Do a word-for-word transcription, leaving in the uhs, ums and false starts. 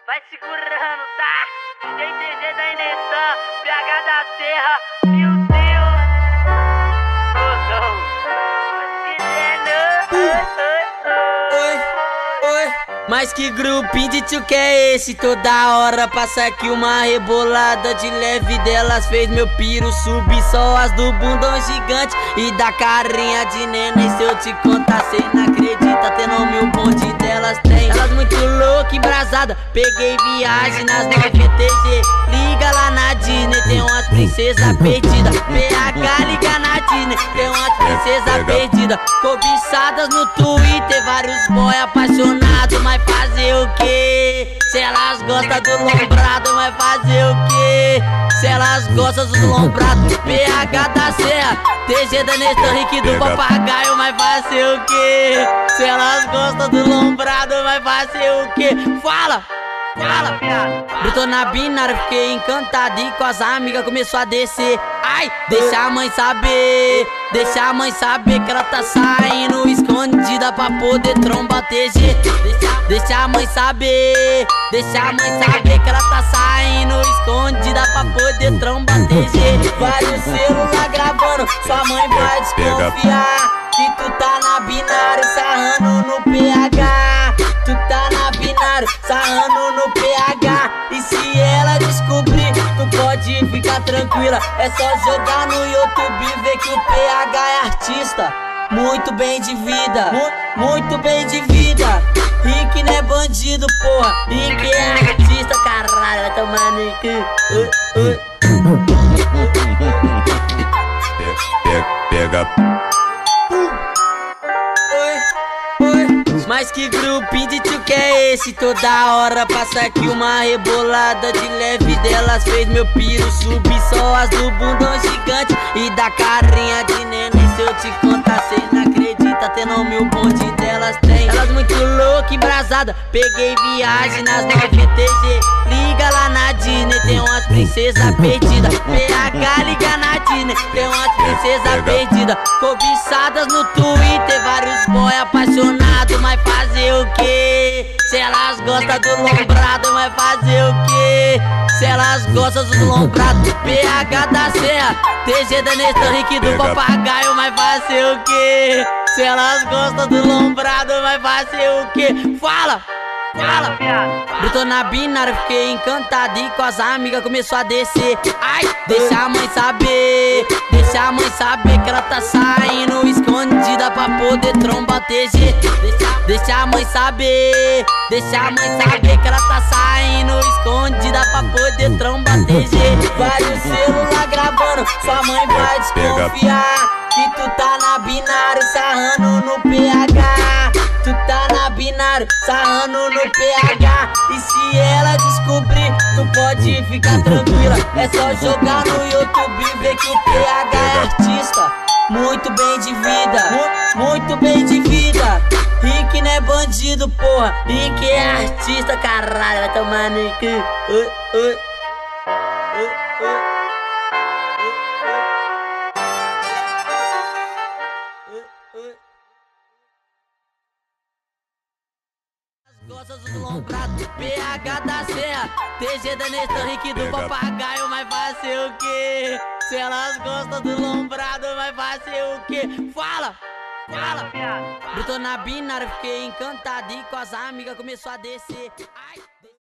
vai segurando, tá? D J T G da Inestan, P H da Serra, meu Deus. Oh, não. Mas que é, não. Oi, oi. Mas que grupinho de tio que é esse? Toda hora passa aqui uma rebolada de leve delas. Fez meu piro subir só as do bundão gigante e da carinha de neném. Se eu te contar, cê não acredita. Tendo mil bonde delas tem. Elas muito louca, embrasada. Peguei viagem nas nove T G. Liga lá na Disney, tem umas princesas perdidas. P H liga na Disney, tem umas princesas perdidas. Cobiçadas no Twitter, vários boy apaixonados. Mas fazer o que? Se elas gostam do lombrado, mas fazer o que? Se elas gostam do lombrado. P H da Serra, T G da Inestan, Rick do Papagaio, mas fazer o que? Se elas gostam do lombrado, mas fazer o que? Fala! Fala! Brutou na binária, fiquei encantado e com as amigas começou a descer. Ai, deixa a mãe saber, deixa a mãe saber que ela tá saindo escondida pra poder trombar T G. Deixa, deixa a mãe saber, deixa a mãe saber que ela tá saindo escondida pra poder trombar T G. Vários celular gravando, sua mãe vai desconfiar que tu tá na binária sarrando no P H. Tu tá na binária sarrando no P H. E se ela descobrir, tu pode ficar tranquila. É só jogar no YouTube e ver que o P H é artista. Muito bem de vida, mu muito bem de vida. Rick não é bandido, porra. Rick é artista, caralho. Vai tomar no cu. Uh, uh. Pega. Mas que grupinho de tio que é esse? Toda hora passa aqui uma rebolada de leve delas. Fez meu piro subir só as do bundão gigante e da carinha de neném. Se eu te contar, cê não acredita. Tendo mil bonde delas tem. Elas muito louca, embrasada. Peguei viagem nas nove T G. Liga lá na Disney, tem umas princesas perdidas. P H liga na Disney, tem umas princesas perdidas. Cobiçadas no Twitter, vários boy apaixonados. Mas fazer o que? Se elas gostam do lombrado, mas fazer o que? Se elas gostam do lombrado. P H da Serra, T G da Inestan, Rick do Papagaio, mas fazer o que? Se elas gostam do lombrado, mas fazer o que? Fala! Fala! Brutou na binária, fiquei encantado e com as amigas começou a descer. Ai, deixa a mãe saber, deixa a mãe saber que ela tá saindo escondida pra poder trombar T G. Deixa, deixa a mãe saber, deixa a mãe saber que ela tá saindo escondida pra poder trombar T G. Vários celular gravando, sua mãe vai desconfiar que tu tá na binária sarrando no P H. Tu tá na binária sarrando no P H. E se ela descobrir, tu pode ficar tranquila. É só jogar no YouTube e ver que o P H é artista. Muito bem de vida, mu muito bem de vida. Rick não é bandido, porra. Rick é artista, caralho. Vai tomar no cu. Oi, oi. Oi, oi. Gostas do lombrado, P H da Serra, T G da Inestan, Rick do Papagaio, mas fazer o que? Se elas gostam do lombrado, mas fazer o que? Fala! Fala! Brutou na binária, fiquei encantado e com as amigas começou a descer. Ai.